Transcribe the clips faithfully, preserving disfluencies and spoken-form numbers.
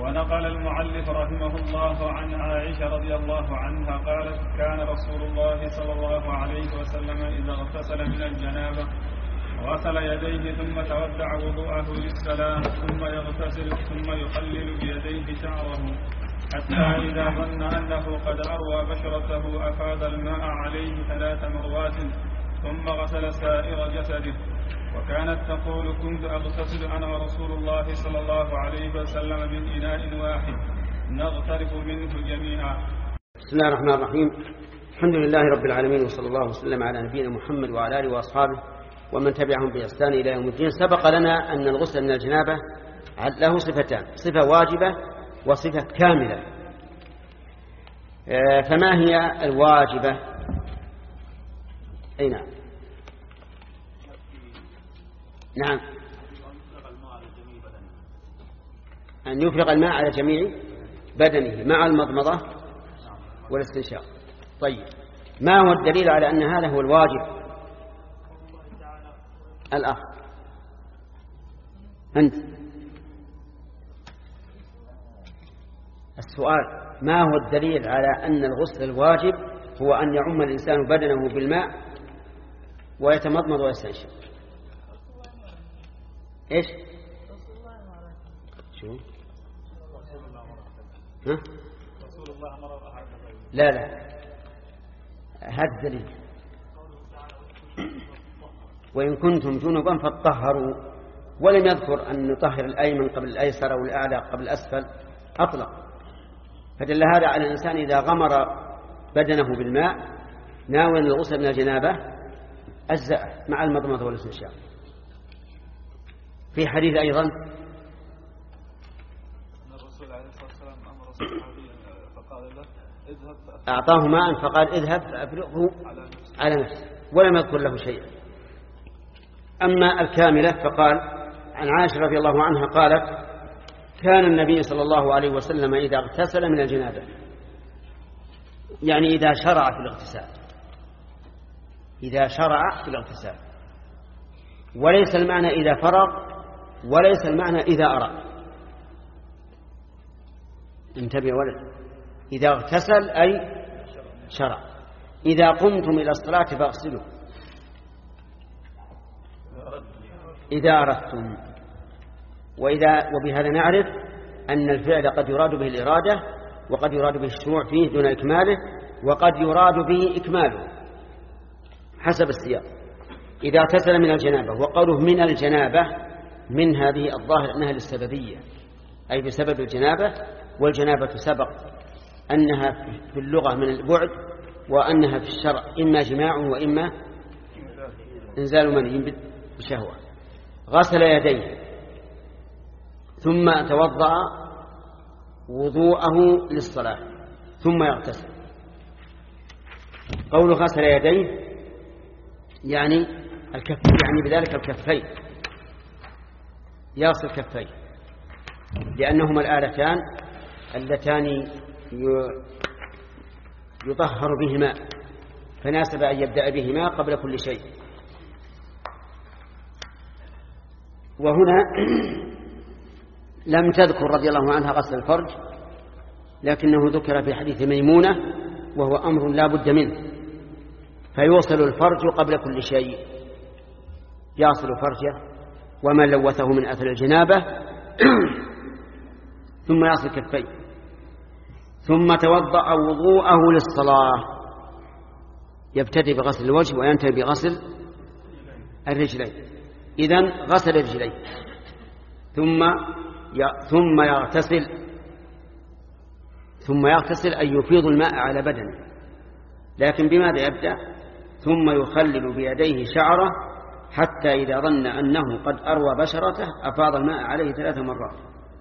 ونقل المؤلف رحمه الله عن عائشة رضي الله عنها قالت كان رسول الله صلى الله عليه وسلم إذا اغتسل من الجنابة غسل يديه ثم تودع وضوءه للسلام ثم يغتسل ثم يخلل بيديه شعره حتى إذا ظن أنه قد أروى بشرته أفاض الماء عليه ثلاث مرات ثم غسل سائر جسده. وكانت تقول كنت أغتسل أنا ورسول الله صلى الله عليه وسلم من إناء واحد نغترف منه جميعا. بسم الله الرحمن الرحيم. الحمد لله رب العالمين وصلى الله وسلم على نبينا محمد وعلى آله وأصحابه ومن تبعهم بإحسان إلى يوم الدين. سبق لنا أن الغسل من الجنابة له صفتان، صفة واجبة وصفة كاملة. فما هي الواجبة؟ أي نعم نعم أن يفرغ الماء على جميع بدنه مع المضمضة والاستنشاق. طيب، ما هو الدليل على أن هذا هو الواجب؟ الأخ أنت السؤال، ما هو الدليل على أن الغسل الواجب هو أن يعم الإنسان بدنه بالماء ويتمضمض ويستنشق؟ إيش؟ شو؟ ها؟ لا لا هذا الدليل. وإن كنتم جنبا فاطهروا، ولم يذكر أن نطهر الأيمن قبل الأيسر والأعلى قبل الأسفل، أطلق. فدل هذا على الإنسان إذا غمر بدنه بالماء ناويا الغسل من الجنابة أجزأ مع المضمضة والاستنشاق. في حديث أيضا الرسول عليه الصلاة والسلام أمر الصحابي فقال له اذهب، أعطاه ماء فقال اذهب فأفرغه على نفسه ولم يذكر له شيئا. أما الكاملة فقال عن عائشة رضي الله عنها قالت كان النبي صلى الله عليه وسلم إذا اغتسل من الجنابة، يعني إذا شرع في الاغتسال، إذا شرع في الاغتسال، وليس المعنى إذا فرغ، وليس المعنى إذا أراد. انتبه ولد، إذا اغتسل أي شرع. إذا قمتم إلى الصلاة فاغسلوا إذا أردتم. وإذا وبهذا نعرف أن الفعل قد يراد به الإرادة، وقد يراد به الشروع فيه دون إكماله، وقد يراد به إكماله حسب السياق. إذا اغتسل من الجنابة، وقوله من الجنابة من هذه الظاهر أنها للسببية، أي بسبب الجنابة. والجنابة سبق أنها في اللغة من البعد، وأنها في الشرع إما جماع وإما إنزال مني بشهوة. غسل يديه ثم توضأ وضوءه للصلاة ثم يغتسل. قول غسل يديه يعني الكف، يعني بذلك الكفين، يغسل كفيه، لأنهما الآلتان اللتان يطهر بهما، فناسب أن يبدأ بهما قبل كل شيء. وهنا لم تذكر رضي الله عنها غسل الفرج، لكنه ذكر في حديث ميمونة، وهو أمر لا بد منه، فيوصل الفرج قبل كل شيء، يصل فرجه وما لوثه من أثر الجنابة ثم يصل كفيه، ثم توضأ وضوءه للصلاة، يبتدئ بغسل الوجه وينتهي بغسل الرجلين. إذن غسل الرجلين ثم ثم يغتسل ثم يغتسل أن يفيض الماء على بدنه، لكن بماذا يبدأ؟ ثم يخلل بيديه شعره حتى إذا ظن أنه قد أروى بشرته أفاض الماء عليه ثلاث مرات،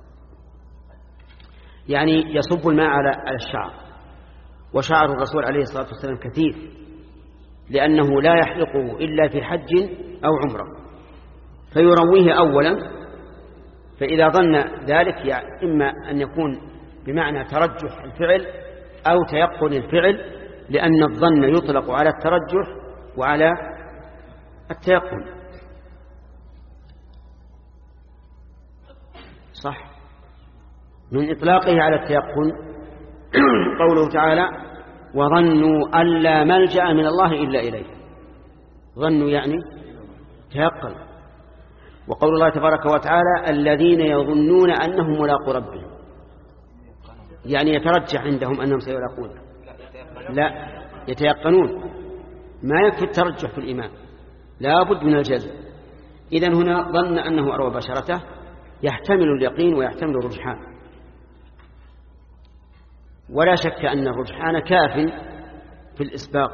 يعني يصب الماء على الشعر. وشعر الرسول عليه الصلاة والسلام كثير، لأنه لا يحلقه إلا في حج أو عمره، فيرويه أولا، فإذا ظن ذلك يعني إما أن يكون بمعنى ترجح الفعل أو تيقن الفعل، لأن الظن يطلق على الترجح وعلى التيقن. صح؟ من إطلاقه على التيقن قوله تعالى وظنوا أن لا ملجأ من الله إلا إليه. ظنوا يعني تيقن. وقول الله تبارك وتعالى الذين يظنون أنهم ملاقو ربهم، يعني يترجح عندهم أنهم سيلاقون، لا يتيقنون. ما يكفي الترجح في الإيمان، لا بد من الجزم. إذن هنا ظن أنه أروى بشرته يحتمل اليقين ويحتمل الرجحان، ولا شك أن الرجحان كاف في الإسباق.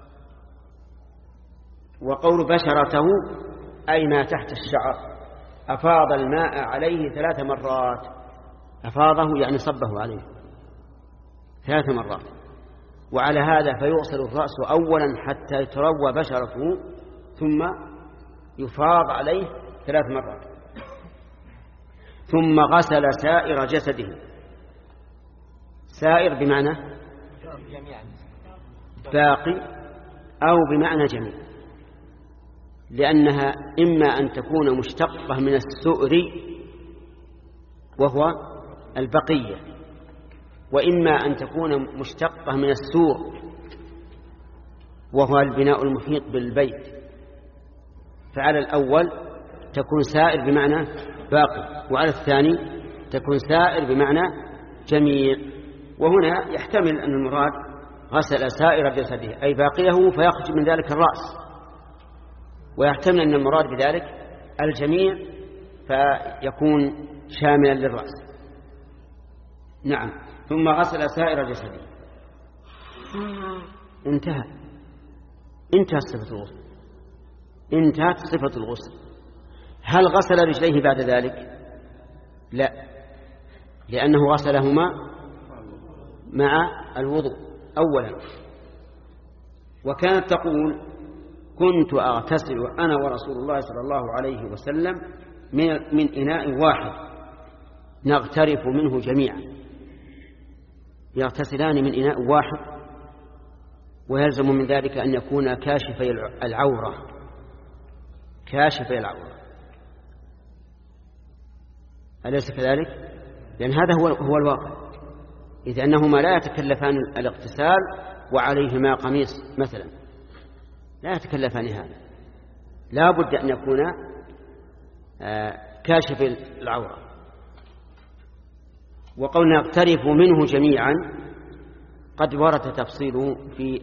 وقول بشرته أي ما تحت الشعر، أفاض الماء عليه ثلاث مرات. أفاضه يعني صبه عليه ثلاث مرات، وعلى هذا فيغسل الرأس أولا حتى يتروى بشرته ثم يفاض عليه ثلاث مرات، ثم غسل سائر جسده. سائر بمعنى باقي أو بمعنى جميع، لأنها إما أن تكون مشتقة من السؤر وهو البقية، وإما أن تكون مشتقة من السور وهو البناء المحيط بالبيت. فعلى الأول تكون سائر بمعنى باقي، وعلى الثاني تكون سائر بمعنى جميع. وهنا يحتمل أن المراد غسل سائر جسده أي باقيه فيخرج من ذلك الرأس، ويحتمل أن المراد بذلك الجميع فيكون شاملا للرأس. نعم. ثم غسل سائر جسده. انتهى انتهت صفة الغسل، انتهت صفة الغسل. هل غسل رجليه بعد ذلك؟ لا، لأنه غسلهما مع الوضوء أولا. وكانت تقول كنت أغتسل أنا ورسول الله صلى الله عليه وسلم من, من إناء واحد نغترف منه جميعا. يغتسلان من إناء واحد، ويلزم من ذلك أن يكون كاشفي العورة، كاشفي العورة، أليس كذلك؟ لأن هذا هو, هو الواقع، إذ أنهما لا يتكلفان الاغتسال وعليهما قميص مثلا، لا يتكلفان هذا، لا بد أن يكون كاشف العورة. وقولنا اقترف منه جميعا قد ورد تفصيله في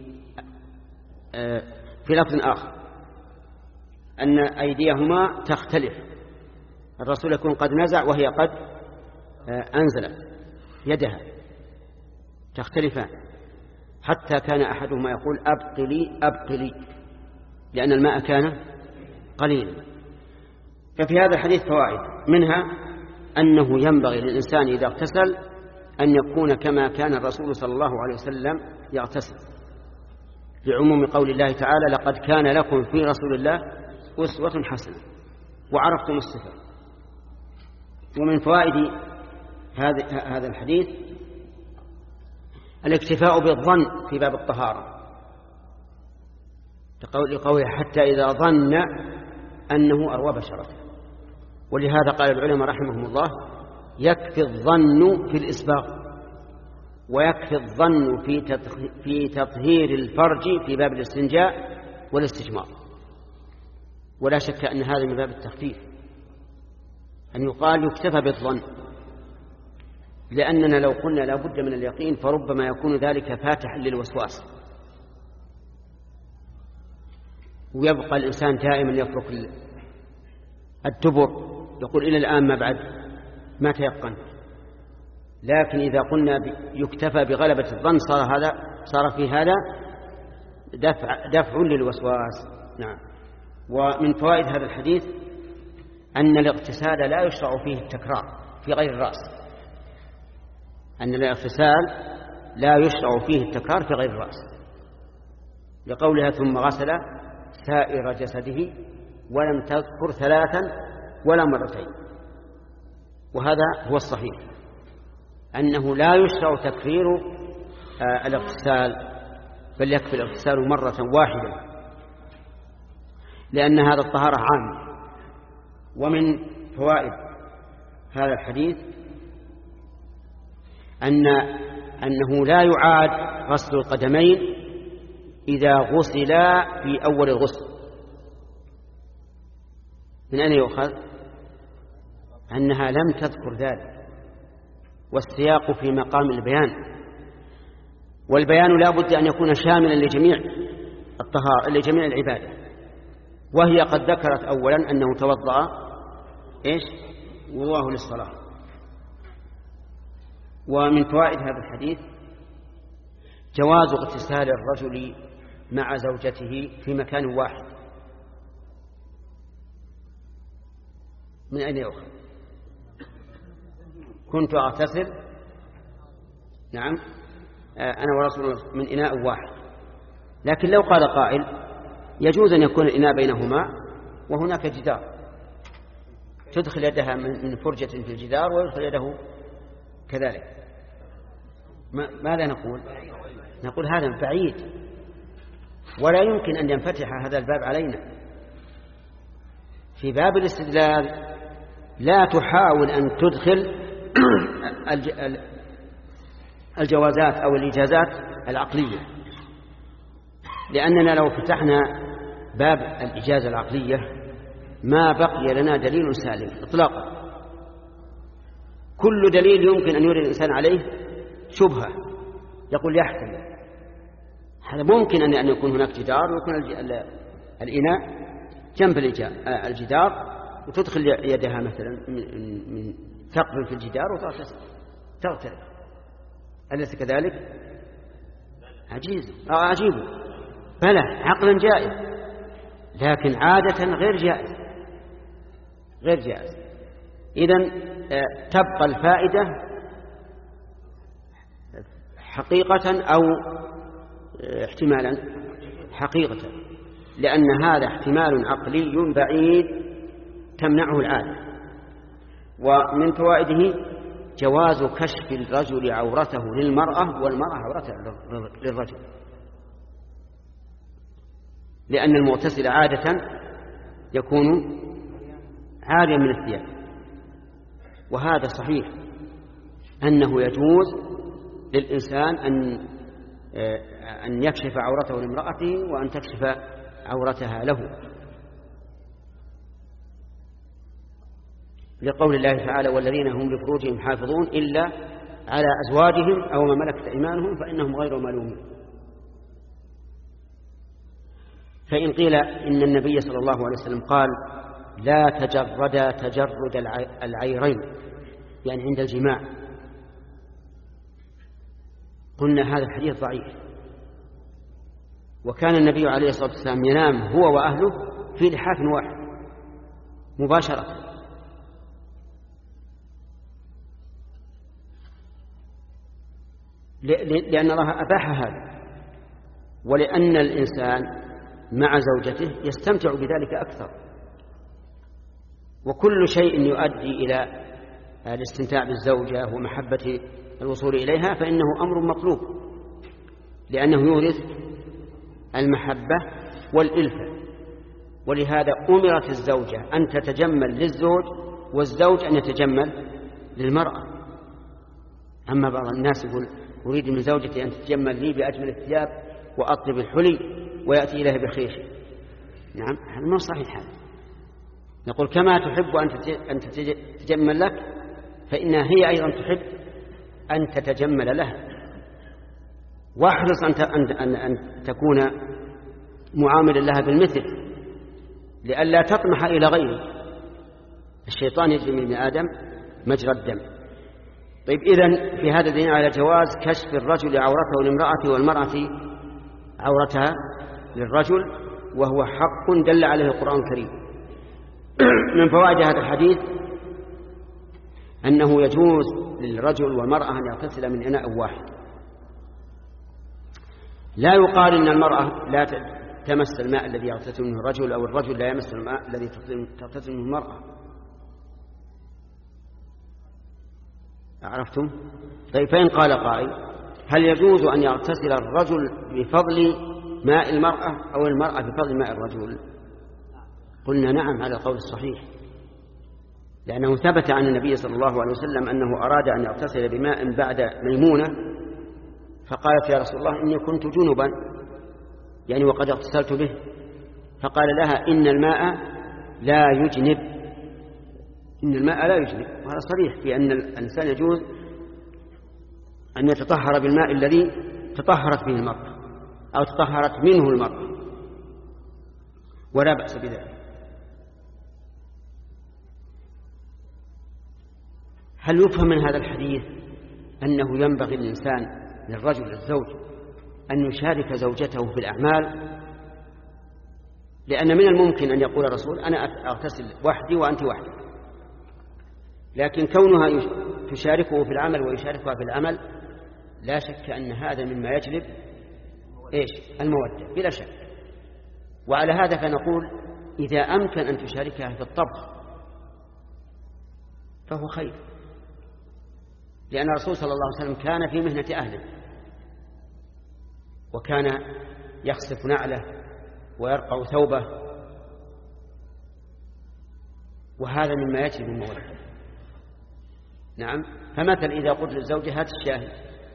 في لفظ آخر، أن أيديهما تختلف، الرسول يكون قد نزع وهي قد أنزلت يدها، تختلفان، حتى كان أحدهما يقول أبقلي أبقلي لأن الماء كان قليلا. ففي هذا الحديث فوائد، منها أنه ينبغي للإنسان إذا اغتسل أن يكون كما كان الرسول صلى الله عليه وسلم يغتسل، لعموم قول الله تعالى لقد كان لكم في رسول الله أسوة حسنة وعرفتم الصفة. ومن فوائد هذا الحديث الاكتفاء بالظن في باب الطهارة، لقوله حتى إذا ظن أنه أروى بشرته. ولهذا قال العلماء رحمهم الله يكفي الظن في الإسباغ، ويكفي الظن في تطهير الفرج في باب الاستنجاء والاستجمار. ولا شك أن هذا من باب التخفيف، أن يقال يكتفى بالظن، لأننا لو قلنا لا بد من اليقين فربما يكون ذلك فاتحا للوسواس، ويبقى الإنسان دائما يفرق الدبر، يقول إلى الآن ما بعد ما تيقن. لكن إذا قلنا يكتفى بغلبة الظن صار هذا صار في هذا دفع, دفع للوسواس. نعم. ومن فوائد هذا الحديث أن الاغتسال لا يشرع فيه التكرار في غير الرأس، أن الاغتسال لا يشرع فيه التكرار في غير الرأس، لقولها ثم غسل سائر جسده ولم تذكر ثلاثا ولا مرتين. وهذا هو الصحيح، أنه لا يشرع تكرير آه الاغتسال، بل يكفي الاغتسال مرة واحدة، لأن هذا الطهارة عام. ومن فوائد هذا الحديث أن أنه لا يعاد غسل القدمين إذا غسلا في أول الغسل. من أين يؤخذ؟ أنها لم تذكر ذلك، والسياق في مقام البيان، والبيان لا بد أن يكون شاملا لجميع الطهارة لجميع العبادة، وهي قد ذكرت أولا أنه توضأ إيش وضوءه للصلاة. ومن فوائد هذا الحديث جواز اغتسال الرجل مع زوجته في مكان واحد. من أين يؤخذ؟ كنت أغتسل نعم أنا ورسول الله من إناء واحد، لكن لو قال قائل يجوز أن يكون الإناء بينهما وهناك جدار، تدخل يدها من فرجة في الجدار ويدخل يده كذلك، ماذا نقول؟ نقول هذا بعيد ولا يمكن أن ينفتح هذا الباب علينا. في باب الاستدلال لا تحاول أن تدخل الجوازات أو الإجازات العقلية، لأننا لو فتحنا باب الإجازة العقلية ما بقي لنا دليل سالم إطلاقا. كل دليل يمكن أن يرد الإنسان عليه شبهة يقول يحتمل، هذا ممكن أن يكون هناك جدار ويكون الإناء جنب الجدار وتدخل يدها مثلا من ثقب في الجدار وتغترب، أليس كذلك؟ عجيز أو عجيب، بلى عقلا جائز، لكن عادة غير جائز غير جائز. إذن تبقى الفائدة حقيقة أو احتمالا حقيقة، لأن هذا احتمال عقلي بعيد تمنعه العادة. ومن فوائده جواز كشف الرجل عورته للمرأة والمرأة عورته للرجل، لأن المغتسل عادة يكون عاريا من الثياب، وهذا صحيح أنه يجوز للإنسان أن أن يكشف عورته لامرأته وأن تكشف عورتها له، لقول الله تعالى والذين هم لفروجهم حافظون إلا على أزواجهم أو ما ملكت أيمانهم فإنهم غير ملومين. فإن قيل إن النبي صلى الله عليه وسلم قال لا تجرد تجرد العيرين يعني عند الجماع، قلنا هذا الحديث ضعيف، وكان النبي عليه الصلاة والسلام ينام هو وأهله في لحاف واحد مباشرة، لأن الله أباح هذا، ولأن الإنسان مع زوجته يستمتع بذلك أكثر، وكل شيء يؤدي إلى الاستمتاع بالزوجة ومحبة الوصول إليها فإنه أمر مطلوب، لأنه يورث المحبة والإلفة. ولهذا أمرت الزوجة أن تتجمل للزوج والزوج أن يتجمل للمرأة. أما بعض الناس يقول أريد من زوجتي أن تتجمل لي بأجمل الثياب وأطلب الحلي ويأتي إليه بخيش، نعم هذا ما صحيح. هذا نقول كما تحب أن تتجمل لك فإنها هي أيضا تحب أن تتجمل لها، واحرص أن, أن تكون معاملا لها بالمثل لئلا تطمح إلى غيره. الشيطان يجري من ابن آدم مجرى الدم. طيب إذن في هذا دليل على جواز كشف الرجل عورته لامرأته والمرأة عورتها للرجل، وهو حق دل عليه القرآن الكريم. من فوائد هذا الحديث أنه يجوز للرجل والمرأة أن يغتسل من إناء واحد. لا يقال إن المرأة لا تمس الماء الذي يغتسل منه الرجل أو الرجل لا يمس الماء الذي تغتسل منه المرأة. عرفتم؟ طيب فإن قال قائل هل يجوز أن يغتسل الرجل بفضل ماء المرأة أو المرأة بفضل ماء الرجل؟ قلنا نعم على القول الصحيح، لأنه ثبت عن النبي صلى الله عليه وسلم أنه أراد أن يغتسل بماء بعد ميمونة، فقالت يا رسول الله إني كنت جنبا، يعني وقد اغتسلت به، فقال لها إن الماء لا يجنب، إن الماء لا يجنب. وهذا صريح في أن الإنسان يجوز أن يتطهر بالماء الذي تطهرت به المرأة أو تطهرت منه المرأة، ولا بأس بذلك. هل يفهم من هذا الحديث أنه ينبغي للإنسان للرجل الزوج أن يشارك زوجته في الأعمال؟ لأن من الممكن أن يقول الرسول أنا أغتسل وحدي وأنت وحدي، لكن كونها تشاركه في العمل ويشاركها في العمل لا شك أن هذا مما يجلب إيش؟ المودة بلا شك. وعلى هذا فنقول إذا أمكن أن تشاركها في الطبخ فهو خير، لأن الرسول صلى الله عليه وسلم كان في مهنة أهله، وكان يخسف نعله ويرقع ثوبه، وهذا مما يجلب المودة. نعم. فمثل إذا قلت للزوجة هات الشاهي،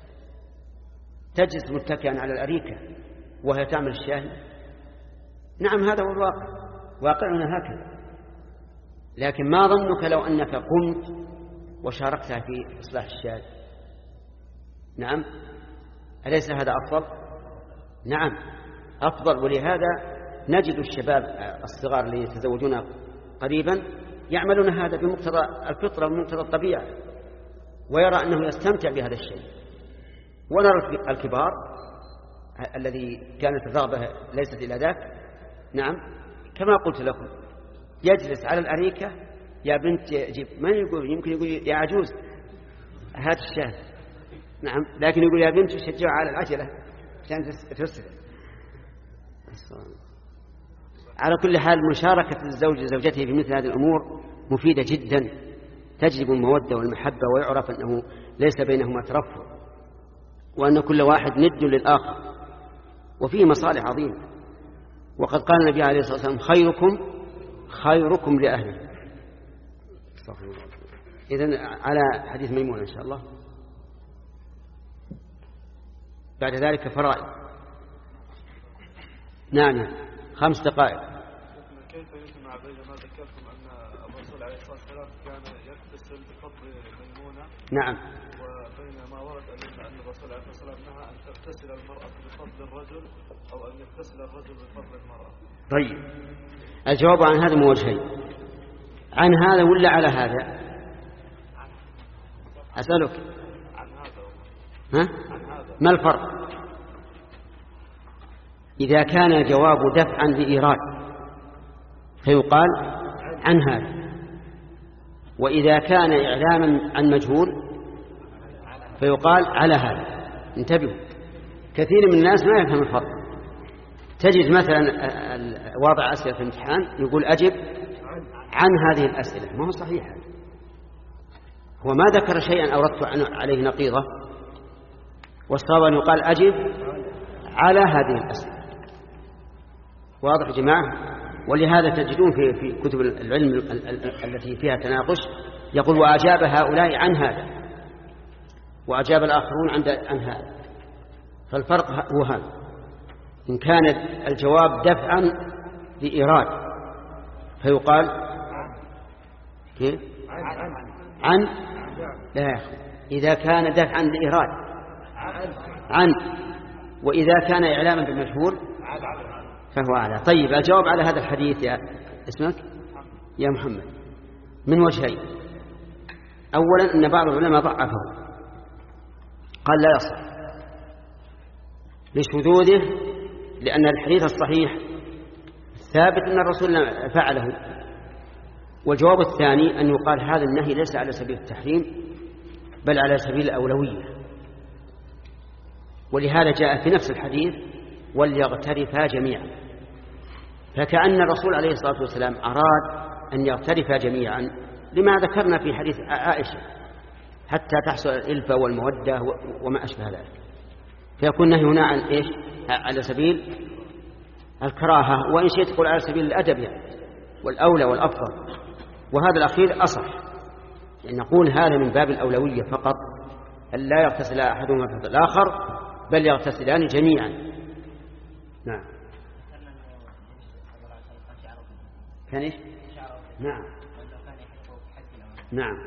تجلس متكئا على الأريكة وهي تعمل الشاهي، نعم هذا هو الواقع، واقعنا هكذا. لكن ما ظنك لو أنك قمت وشاركتها في إصلاح الشاي؟ نعم، أليس هذا أفضل؟ نعم أفضل. ولهذا نجد الشباب الصغار اللي يتزوجون قريبا يعملون هذا بمقتضى الفطرة ومقتضى الطبيعة، ويرى أنه يستمتع بهذا الشيء. ونرى الكبار الذي كانت الرغبة ليست إلى ذاك، نعم كما قلت لكم، يجلس على الأريكة، يا بنت جيب، ما يقول، يمكن يقول يا عجوز هات الشاي، نعم، لكن يقول يا بنت شجعوا على العجلة عشان تسرع. على كل حال مشاركة الزوج لزوجته في مثل هذه الأمور مفيدة جدا، تجلب المودة والمحبة، ويعرف أنه ليس بينهما ترفض، وأن كل واحد ند للآخر، وفيه مصالح عظيمة. وقد قال النبي عليه الصلاة والسلام خيركم خيركم لأهله. إذن على حديث ميمونة إن شاء الله. بعد ذلك فرائض. نعم خمس دقائق. كيف يجمع بين ما ذكرتم أن الرسول عليه الصلاة والسلام كان يغتسل بفضل ميمونة، نعم، وبين ما ورد أن الرسول عليه الصلاة والسلام نهى أن تغتسل المرأة بفضل الرجل أو أن يغتسل الرجل بفضل المرأة؟ طيب الجواب عن هذا من وجهين، عن هذا ولا على هذا؟ أسألك عن هذا. ها؟ عن هذا. ما الفرق؟ إذا كان الجواب دفعا لإيراد فيقال عن هذا، وإذا كان إعلاما عن مجهول فيقال على هذا. انتبهوا، كثير من الناس ما يفهم الفرق. تجد مثلا واضع أسئلة في الامتحان يقول أجب عن هذه الأسئلة، ما هو صحيح، هو ما ذكر شيئا أوردت عليه نقيضة، والصواب أن يقال أجب على هذه الأسئلة. واضح يا جماعة؟ ولهذا تجدون في في كتب العلم التي فيها تناقش يقول وأجاب هؤلاء عن هذا وأجاب الآخرون عن هذا. فالفرق هو هذا، إن كان الجواب دفعا لإيراد فيقال كيف؟ عن لا يا أخي، إذا كان دفعا لإيراد عن، وإذا كان إعلاما بالمشهور فهو أعلى. طيب الجواب على هذا الحديث يا اسمك يا محمد من وجهين. أولا أن بعض العلماء ضعفه، قال لا يصح لشذوذه، لأن الحديث الصحيح ثابت أن الرسول فعله. والجواب الثاني أن يقال هذا النهي ليس على سبيل التحريم بل على سبيل الأولوية، ولهذا جاء في نفس الحديث وليغترفا جميعا، فكأن الرسول عليه الصلاة والسلام أراد أن يغترفا جميعا لما ذكرنا في حديث عائشة حتى تحصل الإلفة والمودة وما أشبه ذلك، فيكون نهي هنا عن إيش؟ على سبيل الكراهة، وإن شئت تقول على سبيل الأدب يعني، والأولى والأفضل. وهذا الأخير أصح، يعني نقول هذا من باب الأولوية فقط، أن لا يغتسل أحدهما في الآخر بل يغتسلان جميعا. نعم. كان إيش؟ نعم نعم.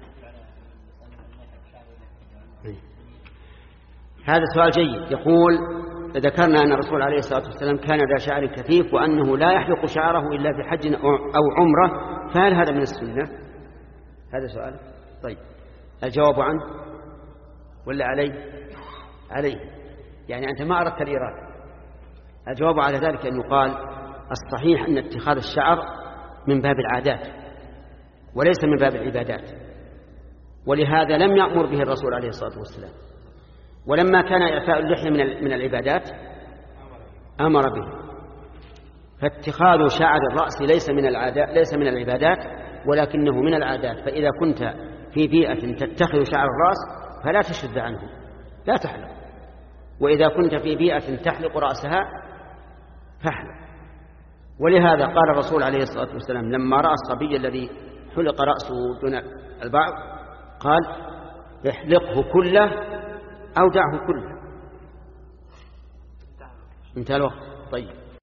هذا سؤال جيد. يقول ذكرنا أن الرسول عليه الصلاة والسلام كان ذا شعر كثيف وأنه لا يحلق شعره إلا في حج أو عمرة، فهل هذا من السنة؟ هذا سؤال. طيب الجواب عنه ولا عليه؟ عليه، يعني أنت ما أردت الإرادة. الجواب على ذلك أن يقال الصحيح أن اتخاذ الشعر من باب العادات وليس من باب العبادات، ولهذا لم يأمر به الرسول عليه الصلاة والسلام. ولما كان إعفاء اللحية من العبادات أمر به. فاتخاذ شعر الرأس ليس من العادات ليس من العبادات ولكنه من العادات. فإذا كنت في بيئة تتخذ شعر الرأس فلا تشد عنه، لا تحلق. وإذا كنت في بيئة تحلق رأسها فاحلق. ولهذا قال الرسول عليه الصلاة والسلام لما رأى الصبي الذي حلق رأسه دون البعض قال احلقه كله أو دعه كله. انتهى الوقت. طيب.